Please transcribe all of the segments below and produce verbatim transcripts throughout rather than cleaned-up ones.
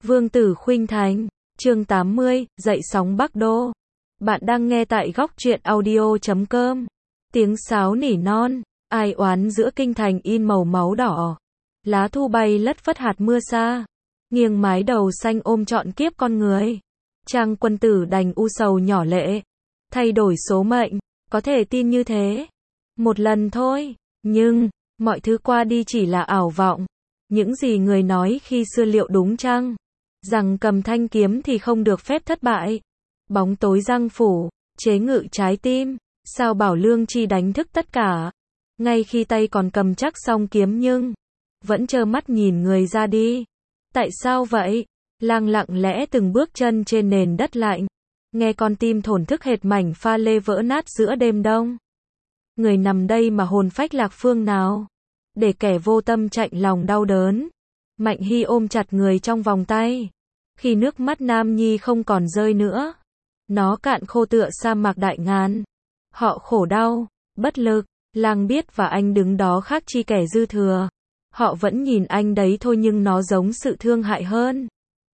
Vương Tử Khuynh Thành, chương tám mươi, dậy sóng Bắc Đô. Bạn đang nghe tại góc truyện audio chấm com. Tiếng sáo nỉ non, ai oán giữa kinh thành in màu máu đỏ. Lá thu bay lất phất hạt mưa xa. Nghiêng mái đầu xanh ôm trọn kiếp con người. Trang quân tử đành u sầu nhỏ lệ. Thay đổi số mệnh, có thể tin như thế. Một lần thôi, nhưng, mọi thứ qua đi chỉ là ảo vọng. Những gì người nói khi xưa liệu đúng chăng? Rằng cầm thanh kiếm thì không được phép thất bại. Bóng tối giăng phủ, chế ngự trái tim. Sao bảo Lương Chi đánh thức tất cả. Ngay khi tay còn cầm chắc song kiếm nhưng vẫn trơ mắt nhìn người ra đi. Tại sao vậy? Lang lặng lẽ từng bước chân trên nền đất lạnh. Nghe con tim thổn thức hệt mảnh pha lê vỡ nát giữa đêm đông. Người nằm đây mà hồn phách lạc phương nào? Để kẻ vô tâm chạnh lòng đau đớn. Mạnh Hy ôm chặt người trong vòng tay. Khi nước mắt Nam Nhi không còn rơi nữa. Nó cạn khô tựa sa mạc đại ngàn. Họ khổ đau, bất lực. Lang biết và anh đứng đó khác chi kẻ dư thừa. Họ vẫn nhìn anh đấy thôi nhưng nó giống sự thương hại hơn.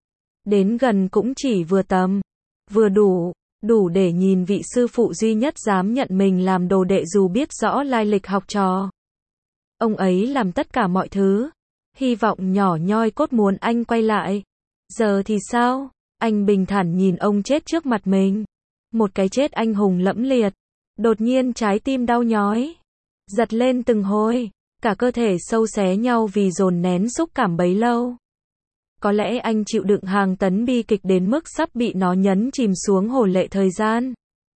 Đến gần cũng chỉ vừa tầm. Vừa đủ. Đủ để nhìn vị sư phụ duy nhất dám nhận mình làm đồ đệ dù biết rõ lai lịch học trò. Ông ấy làm tất cả mọi thứ. Hy vọng nhỏ nhoi cốt muốn anh quay lại. Giờ thì sao? Anh bình thản nhìn ông chết trước mặt mình. Một cái chết anh hùng lẫm liệt. Đột nhiên trái tim đau nhói. Giật lên từng hồi. Cả cơ thể sâu xé nhau vì dồn nén xúc cảm bấy lâu. Có lẽ anh chịu đựng hàng tấn bi kịch đến mức sắp bị nó nhấn chìm xuống hồ lệ thời gian.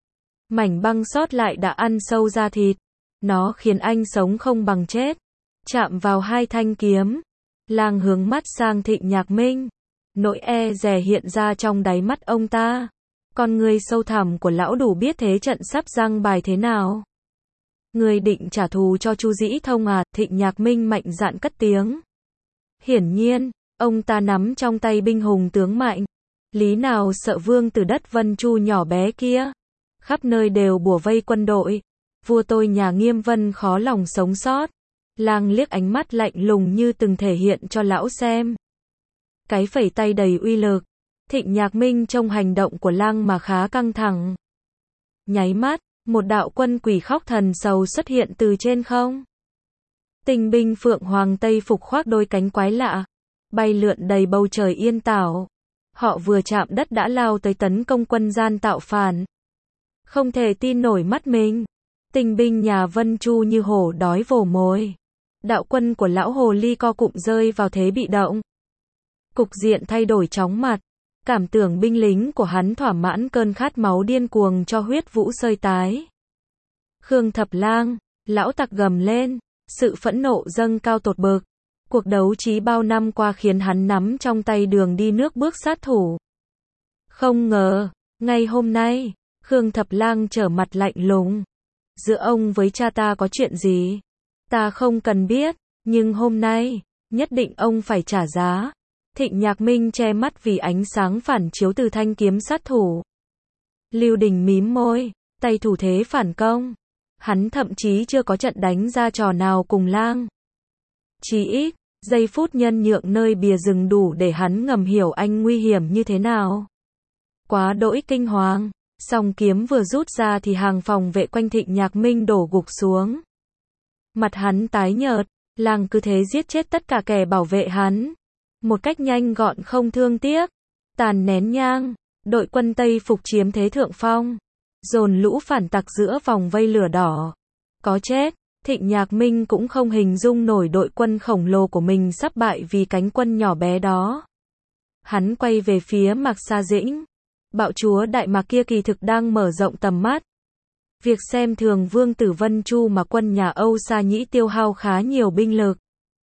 Mảnh băng sót lại đã ăn sâu da thịt. Nó khiến anh sống không bằng chết. Chạm vào hai thanh kiếm. Lang hướng mắt sang Thịnh Nhạc Minh. Nỗi e dè hiện ra trong đáy mắt ông ta. Con người sâu thẳm của lão đủ biết thế trận sắp giăng bài thế nào. Người định trả thù cho Chu Dĩ Thông à? Thịnh Nhạc Minh mạnh dạn cất tiếng. Hiển nhiên, ông ta nắm trong tay binh hùng tướng mạnh. Lý nào sợ vương từ đất Vân Chu nhỏ bé kia. Khắp nơi đều bủa vây quân đội. Vua tôi nhà Nghiêm Vân khó lòng sống sót. Lang liếc ánh mắt lạnh lùng như từng thể hiện cho lão xem. Cái phẩy tay đầy uy lực. Thịnh Nhạc Minh trông hành động của Lang mà khá căng thẳng. Nháy mắt, một đạo quân quỷ khóc thần sầu xuất hiện từ trên không. Tinh binh Phượng Hoàng Tây phục khoác đôi cánh quái lạ. Bay lượn đầy bầu trời yên tảo. Họ vừa chạm đất đã lao tới tấn công quân gian tạo phản. Không thể tin nổi mắt mình. Tinh binh nhà Vân Chu như hổ đói vồ mồi. Đạo quân của lão hồ ly co cụm rơi vào thế bị động. Cục diện thay đổi chóng mặt. Cảm tưởng binh lính của hắn thỏa mãn cơn khát máu điên cuồng cho huyết vũ sơi tái. Khương Thập Lang, lão tặc gầm lên. Sự phẫn nộ dâng cao tột bực. Cuộc đấu trí bao năm qua khiến hắn nắm trong tay đường đi nước bước sát thủ. Không ngờ, ngay hôm nay, Khương Thập Lang trở mặt lạnh lùng. Giữa ông với cha ta có chuyện gì? Ta không cần biết, nhưng hôm nay, nhất định ông phải trả giá. Thịnh Nhạc Minh che mắt vì ánh sáng phản chiếu từ thanh kiếm sát thủ. Lưu Đình mím môi, tay thủ thế phản công. Hắn thậm chí chưa có trận đánh ra trò nào cùng Lang. Chỉ ít, giây phút nhân nhượng nơi bìa rừng đủ để hắn ngầm hiểu anh nguy hiểm như thế nào. Quá đỗi kinh hoàng, song kiếm vừa rút ra thì hàng phòng vệ quanh Thịnh Nhạc Minh đổ gục xuống. Mặt hắn tái nhợt, Lang cứ thế giết chết tất cả kẻ bảo vệ hắn. Một cách nhanh gọn không thương tiếc. Tàn nén nhang, đội quân Tây phục chiếm thế thượng phong. Dồn lũ phản tặc giữa vòng vây lửa đỏ. Có chết, Thịnh Nhạc Minh cũng không hình dung nổi đội quân khổng lồ của mình sắp bại vì cánh quân nhỏ bé đó. Hắn quay về phía Mạc Sa Dĩnh. Bạo chúa Đại Mạc kia kỳ thực đang mở rộng tầm mắt. Việc xem thường vương tử Vân Chu mà quân nhà Âu Sa Nhĩ tiêu hao khá nhiều binh lực.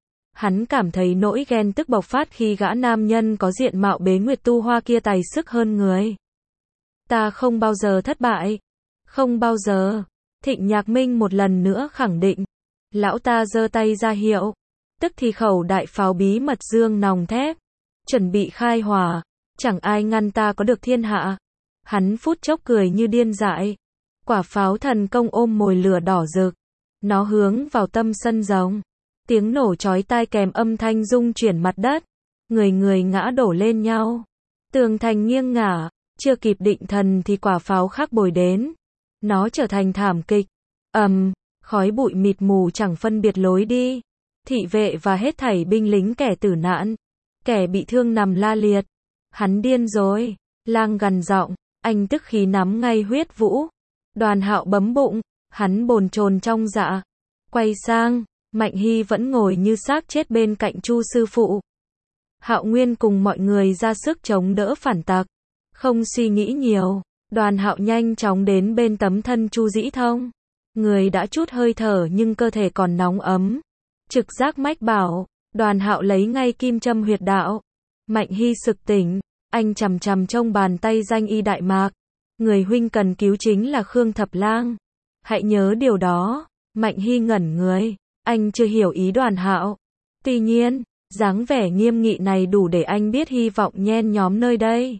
Hắn cảm thấy nỗi ghen tức bộc phát khi gã nam nhân có diện mạo bế nguyệt tu hoa kia tài sức hơn người. Ta không bao giờ thất bại. Không bao giờ. Thịnh Nhạc Minh một lần nữa khẳng định. Lão ta giơ tay ra hiệu. Tức thì khẩu đại pháo bí mật dương nòng thép. Chuẩn bị khai hỏa. Chẳng ai ngăn ta có được thiên hạ. Hắn phút chốc cười như điên dại. Quả pháo thần công ôm mồi lửa đỏ rực. Nó hướng vào tâm sân rồng. Tiếng nổ chói tai kèm âm thanh rung chuyển mặt đất. người người ngã đổ lên nhau. Tường thành nghiêng ngả, chưa kịp định thần thì quả pháo khác bồi đến. Nó trở thành thảm kịch. Ầm, um, khói bụi mịt mù chẳng phân biệt lối đi. Thị vệ và hết thảy binh lính kẻ tử nạn, kẻ bị thương nằm la liệt. Hắn điên rồi, Lang gằn giọng, anh tức khí nắm ngay huyết vũ. Đoàn Hạo bấm bụng, hắn bồn chồn trong dạ. Quay sang, Mạnh Hy vẫn ngồi như xác chết bên cạnh Chu sư phụ. Hạo Nguyên cùng mọi người ra sức chống đỡ phản tặc. Không suy nghĩ nhiều, Đoàn Hạo nhanh chóng đến bên tấm thân Chu Dĩ Thông. Người đã chút hơi thở nhưng cơ thể còn nóng ấm. Trực giác mách bảo, Đoàn Hạo lấy ngay kim châm huyệt đạo. Mạnh Hy sực tỉnh, anh chằm chằm trông bàn tay danh y Đại Mạc. Người huynh cần cứu chính là Khương Thập Lang. Hãy nhớ điều đó. Mạnh Hy ngẩn người, anh chưa hiểu ý Đoàn Hạo. Tuy nhiên, dáng vẻ nghiêm nghị này đủ để anh biết hy vọng nhen nhóm nơi đây.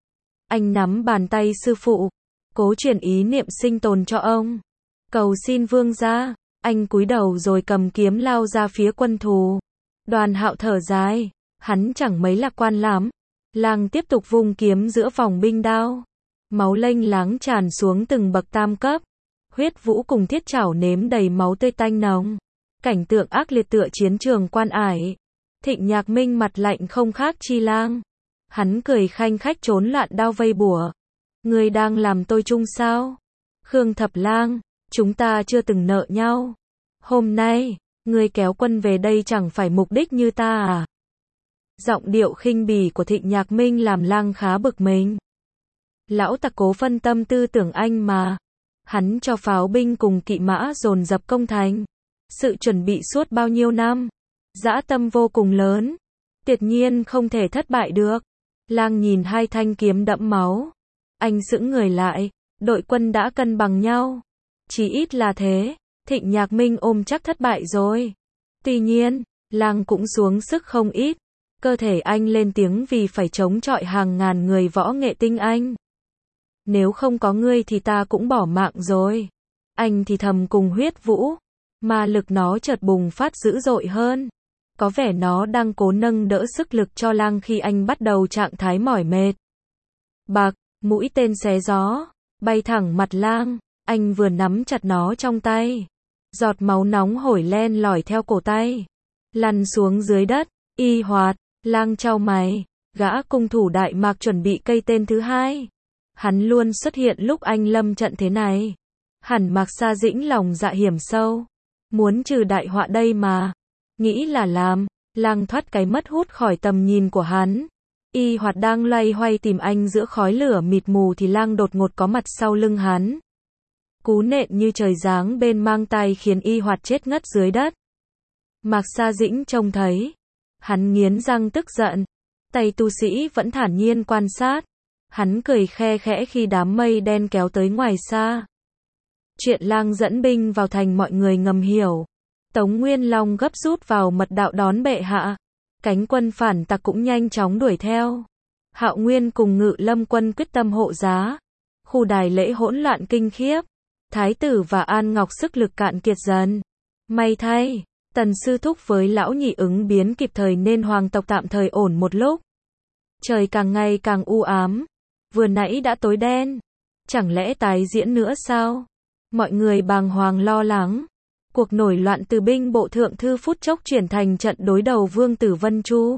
Anh nắm bàn tay sư phụ, cố truyền ý niệm sinh tồn cho ông. Cầu xin vương gia. Anh cúi đầu rồi cầm kiếm lao ra phía quân thù. Đoàn Hạo thở dài, hắn chẳng mấy lạc quan lắm. Lang tiếp tục vung kiếm giữa vòng binh đao. Máu lênh láng tràn xuống từng bậc tam cấp. Huyết vũ cùng thiết chảo nếm đầy máu tươi tanh nồng. Cảnh tượng ác liệt tựa chiến trường Quan Ải. Thịnh Nhạc Minh mặt lạnh không khác chi Lang. Hắn cười khanh khách trốn loạn đao vây bùa. Ngươi đang làm tôi chung sao? Khương Thập Lang, chúng ta chưa từng nợ nhau. Hôm nay, ngươi kéo quân về đây chẳng phải mục đích như ta à? Giọng điệu khinh bỉ của Thịnh Nhạc Minh làm Lang khá bực mình. Lão tặc cố phân tâm tư tưởng anh mà. Hắn cho pháo binh cùng kỵ mã dồn dập công thành. Sự chuẩn bị suốt bao nhiêu năm. Dã tâm vô cùng lớn. Tuyệt nhiên không thể thất bại được. Lang nhìn hai thanh kiếm đẫm máu. Anh sững người lại. Đội quân đã cân bằng nhau. Chỉ ít là thế. Thịnh Nhạc Minh ôm chắc thất bại rồi. Tuy nhiên, Lang cũng xuống sức không ít. Cơ thể anh lên tiếng vì phải chống chọi hàng ngàn người võ nghệ tinh anh. Nếu không có ngươi thì ta cũng bỏ mạng rồi. Anh thì thầm cùng huyết vũ. Mà lực nó chợt bùng phát dữ dội hơn. Có vẻ nó đang cố nâng đỡ sức lực cho Lang khi anh bắt đầu trạng thái mỏi mệt. Bạc, mũi tên xé gió, bay thẳng mặt Lang. Anh vừa nắm chặt nó trong tay. Giọt máu nóng hổi len lỏi theo cổ tay. Lăn xuống dưới đất, y hoạt. Lang chau mày. Gã cung thủ Đại Mạc chuẩn bị cây tên thứ hai. Hắn luôn xuất hiện lúc anh lâm trận thế này. Hẳn Mạc Sa Dĩnh lòng dạ hiểm sâu. Muốn trừ đại họa đây mà. Nghĩ là làm. Lang thoát cái mất hút khỏi tầm nhìn của hắn. Y hoạt đang loay hoay tìm anh giữa khói lửa mịt mù thì Lang đột ngột có mặt sau lưng hắn. Cú nện như trời giáng bên mang tay khiến y hoạt chết ngất dưới đất. Mạc Sa Dĩnh trông thấy. Hắn nghiến răng tức giận. Tay tu sĩ vẫn thản nhiên quan sát. Hắn cười khe khẽ khi đám mây đen kéo tới ngoài xa. Chuyện Lang dẫn binh vào thành mọi người ngầm hiểu. Tống Nguyên Long gấp rút vào mật đạo đón bệ hạ. Cánh quân phản tặc cũng nhanh chóng đuổi theo. Hạo Nguyên cùng Ngự Lâm quân quyết tâm hộ giá. Khu đài lễ hỗn loạn kinh khiếp. Thái tử và An Ngọc sức lực cạn kiệt dần. May thay, Tần Sư Thúc với Lão Nhị ứng biến kịp thời nên hoàng tộc tạm thời ổn một lúc. Trời càng ngày càng u ám. Vừa nãy đã tối đen. Chẳng lẽ tái diễn nữa sao? Mọi người bàng hoàng lo lắng. Cuộc nổi loạn từ binh bộ thượng thư phút chốc chuyển thành trận đối đầu Vương tử Vân Chu.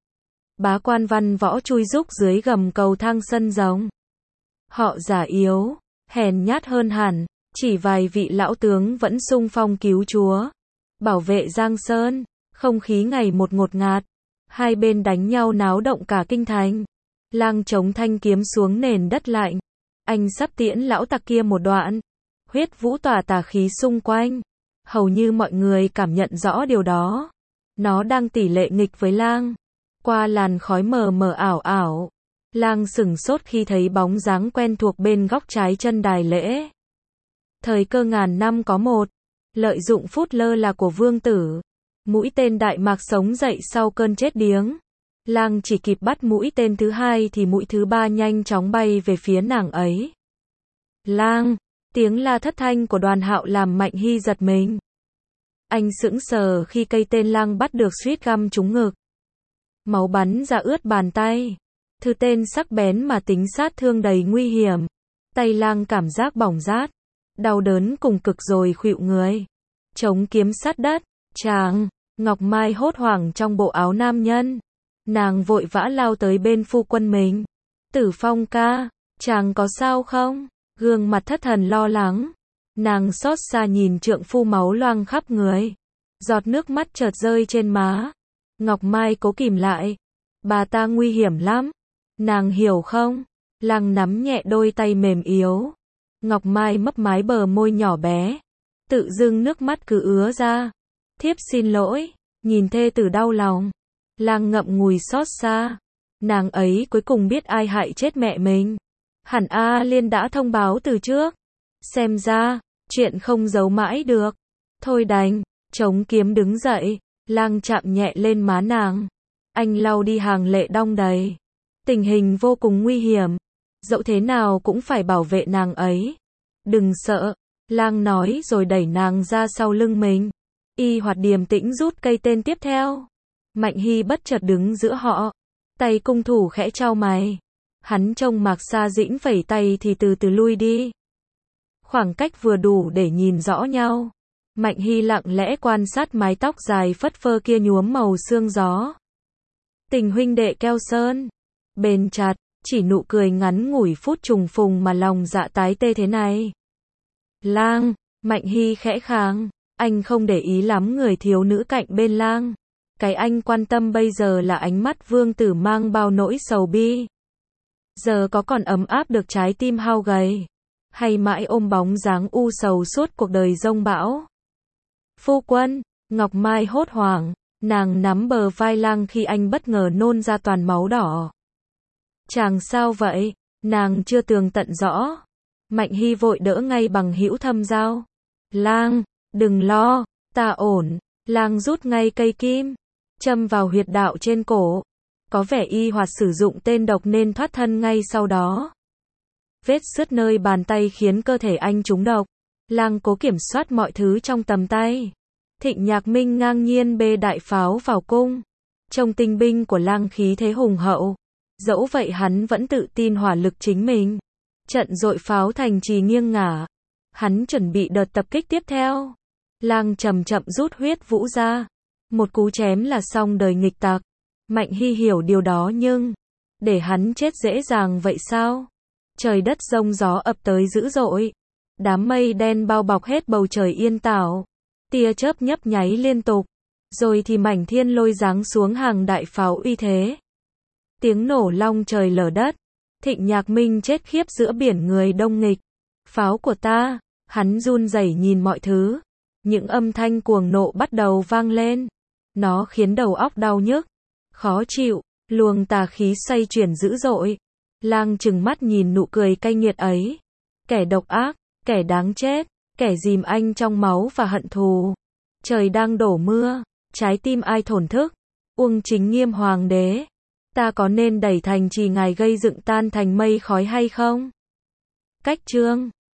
Bá quan văn võ chui rúc dưới gầm cầu thang sân rồng. Họ già yếu, hèn nhát hơn hẳn. Chỉ vài vị lão tướng vẫn sung phong cứu chúa. Bảo vệ Giang Sơn. Không khí ngày một ngột ngạt. Hai bên đánh nhau náo động cả kinh thành. Lang chống thanh kiếm xuống nền đất lạnh. Anh sắp tiễn lão tặc kia một đoạn. Huyết vũ tỏa tà khí xung quanh. Hầu như mọi người cảm nhận rõ điều đó. Nó đang tỷ lệ nghịch với Lang. Qua làn khói mờ mờ ảo ảo. Lang sửng sốt khi thấy bóng dáng quen thuộc bên góc trái chân đài lễ. Thời cơ ngàn năm có một. Lợi dụng phút lơ là của vương tử. Mũi tên Đại Mạc sống dậy sau cơn chết điếng. Lang chỉ kịp bắt mũi tên thứ hai thì mũi thứ ba nhanh chóng bay về phía nàng ấy. Lang, tiếng la thất thanh của Đoàn Hạo làm Mạnh Hy giật mình. Anh sững sờ khi cây tên Lang bắt được suýt găm trúng ngực. máu bắn ra ướt bàn tay. Thứ tên sắc bén mà tính sát thương đầy nguy hiểm. Tay Lang cảm giác bỏng rát, đau đớn cùng cực rồi khuỵu người. Chống kiếm sát đất, chàng, Ngọc Mai hốt hoảng trong bộ áo nam nhân. Nàng vội vã lao tới bên phu quân mình. Tử Phong ca, chàng có sao không? Gương mặt thất thần lo lắng. Nàng xót xa nhìn trượng phu máu loang khắp người. Giọt nước mắt chợt rơi trên má. Ngọc Mai cố kìm lại. Bà ta nguy hiểm lắm. Nàng hiểu không? Lang nắm nhẹ đôi tay mềm yếu. Ngọc Mai mấp mái bờ môi nhỏ bé. Tự dưng nước mắt cứ ứa ra. Thiếp xin lỗi. Nhìn thê tử đau lòng. Lang ngậm ngùi xót xa. Nàng ấy cuối cùng biết ai hại chết mẹ mình. Hẳn A Liên đã thông báo từ trước. Xem ra, chuyện không giấu mãi được. Thôi đành, chống kiếm đứng dậy. Lang chạm nhẹ lên má nàng. Anh lau đi hàng lệ đong đầy. Tình hình vô cùng nguy hiểm. Dẫu thế nào cũng phải bảo vệ nàng ấy. Đừng sợ. Lang nói rồi đẩy nàng ra sau lưng mình. Y Hoạt điềm tĩnh rút cây tên tiếp theo. Mạnh Hy bất chợt đứng giữa họ. Tay cung thủ khẽ chau mày. Hắn trông Mạc Sa Dĩnh phẩy tay thì từ từ lui đi. Khoảng cách vừa đủ để nhìn rõ nhau. Mạnh Hy lặng lẽ quan sát mái tóc dài phất phơ kia nhuốm màu sương gió. Tình huynh đệ keo sơn. Bền chặt, chỉ nụ cười ngắn ngủi phút trùng phùng mà lòng dạ tái tê thế này. Lang, Mạnh Hy khẽ khàng. Anh không để ý lắm người thiếu nữ cạnh bên Lang. Cái anh quan tâm bây giờ là ánh mắt vương tử mang bao nỗi sầu bi. Giờ có còn ấm áp được trái tim hao gầy, hay mãi ôm bóng dáng u sầu suốt cuộc đời giông bão. Phu quân, Ngọc Mai hốt hoảng, nàng nắm bờ vai Lang khi anh bất ngờ nôn ra toàn máu đỏ. Chàng sao vậy? Nàng chưa tường tận rõ. Mạnh Hy vội đỡ ngay bằng hữu thâm giao. Lang, đừng lo, ta ổn. Lang rút ngay cây kim, châm vào huyệt đạo trên cổ. Có vẻ Y Hoạt sử dụng tên độc nên thoát thân ngay sau đó. Vết sứt nơi bàn tay khiến cơ thể anh trúng độc. Lang cố kiểm soát mọi thứ trong tầm tay. Thịnh Nhạc Minh ngang nhiên bê đại pháo vào cung. Trong tinh binh của Lang khí thế hùng hậu. Dẫu vậy hắn vẫn tự tin hỏa lực chính mình. Trận dội pháo thành trì nghiêng ngả. Hắn chuẩn bị đợt tập kích tiếp theo. Lang chậm chậm rút huyết vũ ra. Một cú chém là xong đời nghịch tặc. Mạnh Hy hiểu điều đó nhưng, để hắn chết dễ dàng vậy sao? Trời đất giông gió ập tới dữ dội. Đám mây đen bao bọc hết bầu trời yên tảo. Tia chớp nhấp nháy liên tục. Rồi thì mảnh thiên lôi giáng xuống hàng đại pháo uy thế. Tiếng nổ long trời lở đất. Thịnh Nhạc Minh chết khiếp giữa biển người đông nghịch. Pháo của ta, hắn run rẩy nhìn mọi thứ. Những âm thanh cuồng nộ bắt đầu vang lên. Nó khiến đầu óc đau nhức, khó chịu, luồng tà khí xoay chuyển dữ dội. Lang trừng mắt nhìn nụ cười cay nghiệt ấy. Kẻ độc ác, kẻ đáng chết, kẻ dìm anh trong máu và hận thù. Trời đang đổ mưa, trái tim ai thổn thức. Uông Chính Nghiêm hoàng đế, ta có nên đẩy thành trì ngài gây dựng tan thành mây khói hay không? Cách chương